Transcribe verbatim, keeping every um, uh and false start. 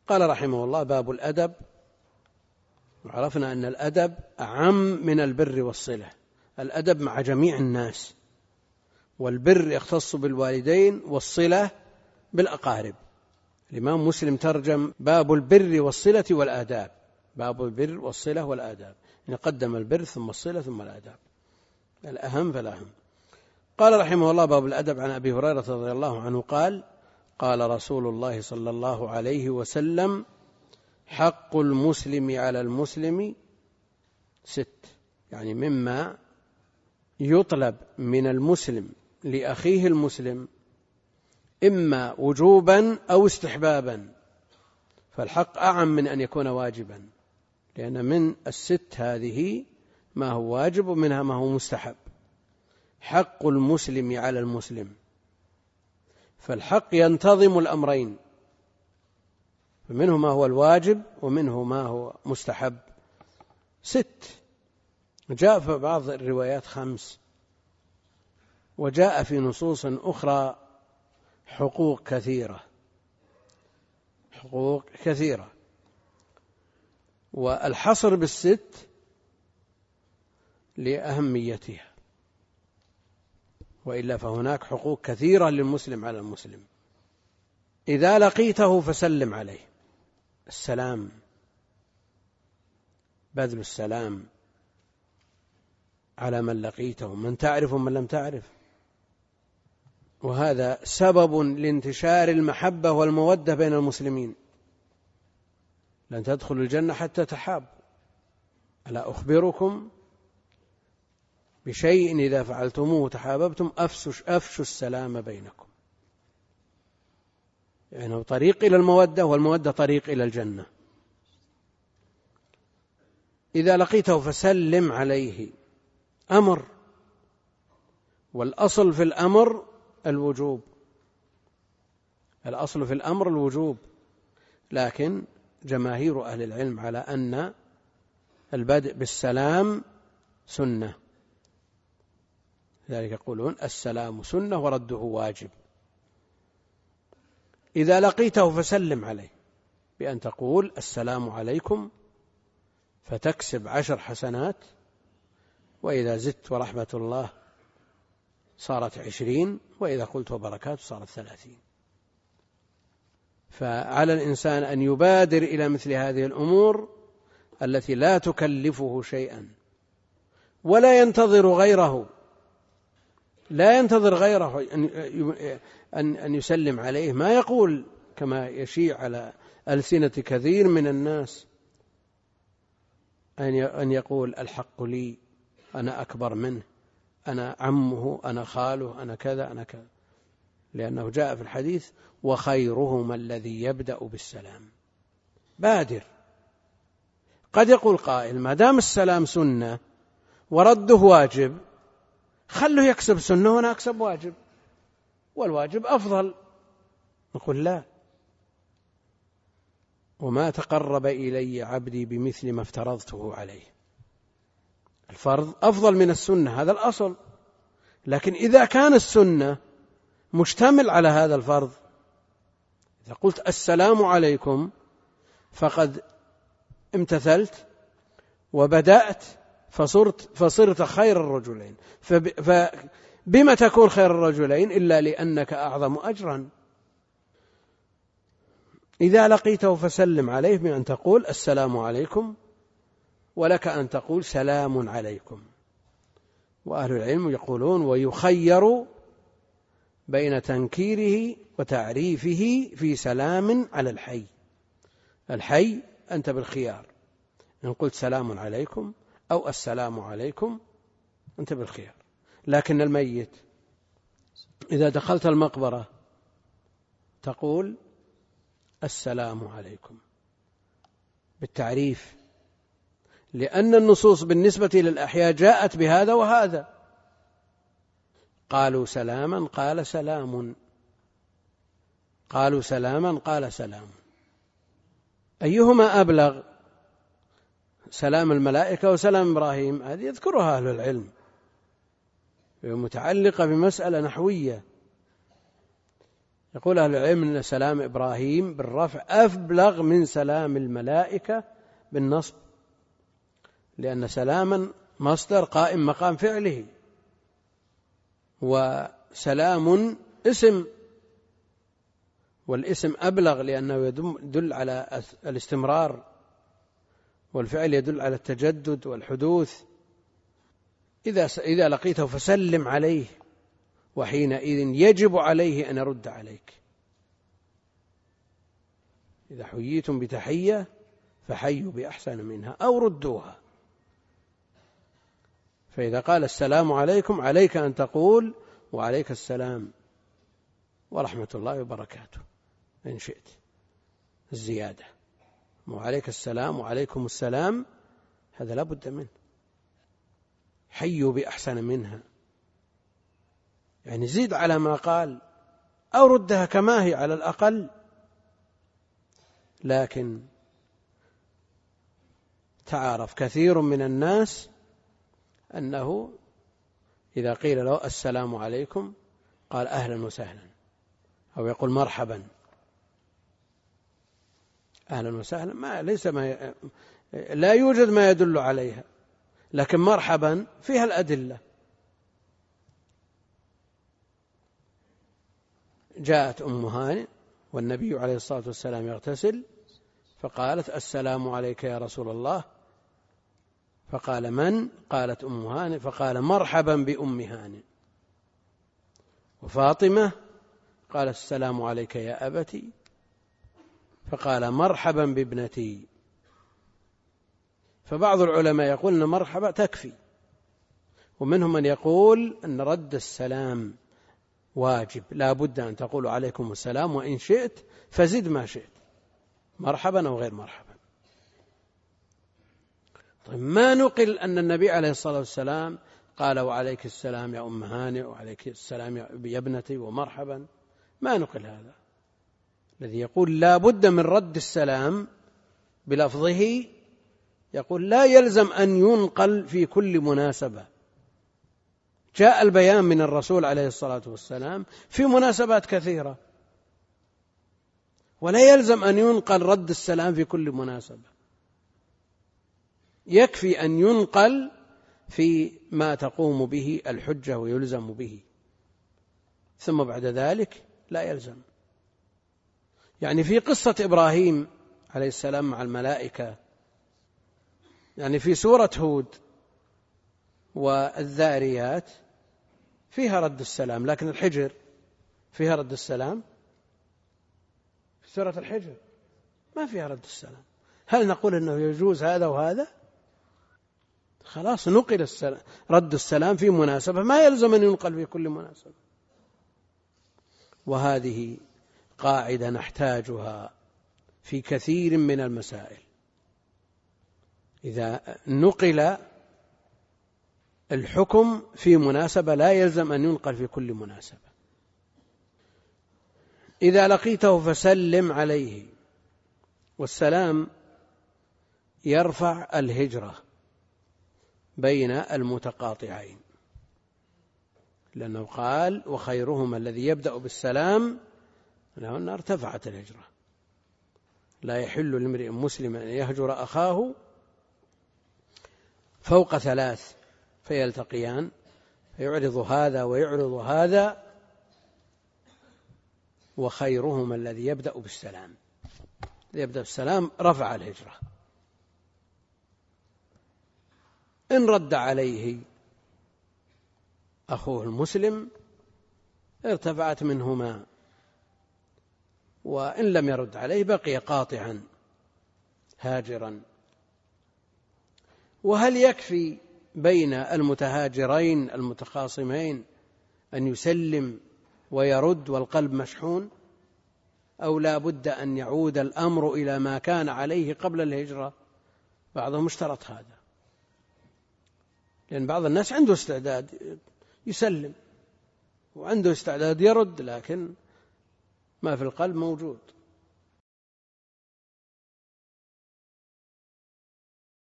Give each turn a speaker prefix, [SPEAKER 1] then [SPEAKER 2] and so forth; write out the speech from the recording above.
[SPEAKER 1] قال رحمه الله: باب الأدب. وعرفنا أن الأدب أعم من البر والصلة. الأدب مع جميع الناس، والبر يختص بالوالدين، والصلة بالأقارب. الإمام مسلم ترجم: باب البر والصلة والآداب. باب البر والصلة والآداب، يعني قدم البر ثم الصلة ثم الآداب، الأهم فالأهم. قال رحمه الله: باب الأدب. عن أبي هريرة رضي الله عنه قال: قال رسول الله صلى الله عليه وسلم: حق المسلم على المسلم ست، يعني مما يطلب من المسلم لأخيه المسلم إما وجوبا أو استحبابا، فالحق أعم من أن يكون واجبا، لأن من الست هذه ما هو واجب ومنها ما هو مستحب. حق المسلم على المسلم، فالحق ينتظم الأمرين، فمنه ما هو الواجب ومنه ما هو مستحب. ست، جاء في بعض الروايات خمس، وجاء في نصوص أخرى حقوق كثيرة، حقوق كثيرة. والحصر بالست لأهميتها، وإلا فهناك حقوق كثيرة للمسلم على المسلم. إذا لقيته فسلم عليه، السلام، بذل السلام على من لقيته، من تعرف ومن لم تعرف، وهذا سبب لانتشار المحبة والمودة بين المسلمين. لن تدخلوا الجنة حتى تحابوا، ألا أخبركم بشيء إذا فعلتموه تحاببتم؟ أفشوا أفشوا السلام بينكم. يعني طريق إلى المودة، والمودة طريق إلى الجنة. إذا لقيته فسلم عليه، أمر، والأصل في الأمر الوجوب، الأصل في الأمر الوجوب، لكن جماهير أهل العلم على أن البدء بالسلام سنة، لذلك يقولون السلام سنة ورده واجب. إذا لقيته فسلم عليه بأن تقول: السلام عليكم، فتكسب عشر حسنات، وإذا زدت ورحمة الله صارت عشرين، وإذا قلت وبركاته صارت ثلاثين. فعلى الإنسان أن يبادر إلى مثل هذه الأمور التي لا تكلفه شيئا، ولا ينتظر غيره، لا ينتظر غيره أن أن يسلم عليه. ما يقول كما يشيع على ألسنة كثير من الناس أن يقول: الحق لي، أنا أكبر منه، أنا عمه، أنا خاله، أنا كذا، أنا كذا، لأنه جاء في الحديث: وخيرهما الذي يبدأ بالسلام. بادر. قد يقول قائل: ما دام السلام سنة ورده واجب، خله يكسب سنة وأنا أكسب واجب، والواجب أفضل. نقول: لا، وما تقرب إلي عبدي بمثل ما افترضته عليه. الفرض أفضل من السنة، هذا الأصل، لكن إذا كان السنة مشتمل على هذا الفرض، إذا قلت السلام عليكم فقد امتثلت وبدأت فصرت, فصرت خير الرجلين. فبما تكون خير الرجلين إلا لأنك أعظم أجرا. إذا لقيته فسلم عليه بأن تقول: السلام عليكم، ولك أن تقول: سلام عليكم. وأهل العلم يقولون: ويخير بين تنكيره وتعريفه في سلام على الحي. الحي أنت بالخيار، إن قلت سلام عليكم أو السلام عليكم أنت بالخيار. لكن الميت إذا دخلت المقبرة تقول: السلام عليكم بالتعريف، لأن النصوص بالنسبة للأحياء جاءت بهذا وهذا. قالوا سلاما قال سلام، قالوا سلاما قال سلام، أيهما أبلغ؟ سلام الملائكة وسلام إبراهيم؟ هذه يذكرها أهل العلم، متعلقة بمسألة نحوية. يقول أهل العلم أن سلام إبراهيم بالرفع أبلغ من سلام الملائكة بالنصب، لأن سلاما مصدر قائم مقام فعله، وسلام اسم، والاسم أبلغ لأنه يدل على الاستمرار، والفعل يدل على التجدد والحدوث. إذا إذا لقيته فسلم عليه، وحينئذ يجب عليه أن يرد عليك. إذا حييتم بتحية فحيوا بأحسن منها أو ردوها. فإذا قال السلام عليكم عليك أن تقول وعليك السلام ورحمة الله وبركاته إن شئت الزيادة، وعليك السلام وعليكم السلام هذا لا بد منه. حيوا بأحسن منها، يعني زيد على ما قال أو ردها كما هي على الأقل. لكن تعارف كثير من الناس أنه إذا قيل له السلام عليكم قال أهلا وسهلا، أو يقول مرحبا. أهلا وسهلا ما ليس ما ي... لا يوجد ما يدل عليها، لكن مرحبا فيها الأدلة. جاءت أم هانئ والنبي عليه الصلاة والسلام يغتسل، فقالت السلام عليك يا رسول الله، فقال من؟ قالت أم هانئ، فقال مرحبا بأم هانئ. وفاطمة قالت السلام عليك يا أبتي، فقال مرحبا بابنتي. فبعض العلماء يقول أن مرحبا تكفي، ومنهم من يقول أن رد السلام واجب، لا بد أن تقول عليكم السلام، وإن شئت فزد ما شئت مرحبا أو غير مرحبا. طيب ما نقل أن النبي عليه الصلاة والسلام قال وعليك السلام يا أم هانئ وعليك السلام يا ابنتي ومرحبا، ما نقل هذا. الذي يقول لا بد من رد السلام بلفظه يقول لا يلزم أن ينقل في كل مناسبة. جاء البيان من الرسول عليه الصلاة والسلام في مناسبات كثيرة، ولا يلزم أن ينقل رد السلام في كل مناسبة، يكفي أن ينقل في ما تقوم به الحجة ويلزم به، ثم بعد ذلك لا يلزم. يعني في قصة إبراهيم عليه السلام مع الملائكة، يعني في سورة هود والذاريات فيها رد السلام، لكن الحجر فيها رد السلام؟ في سورة الحجر ما فيها رد السلام. هل نقول أنه يجوز هذا وهذا؟ خلاص نقل السلام رد السلام في مناسبة، ما يلزم أن ينقل في كل مناسبة. وهذه قاعدة نحتاجها في كثير من المسائل. إذا نقل الحكم في مناسبة لا يلزم أن ينقل في كل مناسبة. إذا لقيته فسلم عليه، والسلام يرفع الهجرة بين المتقاطعين، لأنه قال وخيرهما الذي يبدأ بالسلام، لأن ارتفعت الهجرة. لا يحل لامرئ مسلم أن يهجر أخاه فوق ثلاث فيلتقيان فيعرض هذا ويعرض هذا، وخيرهما الذي يبدأ بالسلام. يبدأ بالسلام رفع الهجرة. إن رد عليه أخوه المسلم ارتفعت منهما، وإن لم يرد عليه بقي قاطعا هاجرا. وهل يكفي بين المتهاجرين المتخاصمين أن يسلم ويرد والقلب مشحون، أو لا بد أن يعود الأمر إلى ما كان عليه قبل الهجرة؟ بعضهم اشترط هذا، لأن بعض الناس عنده استعداد يسلم وعنده استعداد يرد، لكن ما في القلب موجود.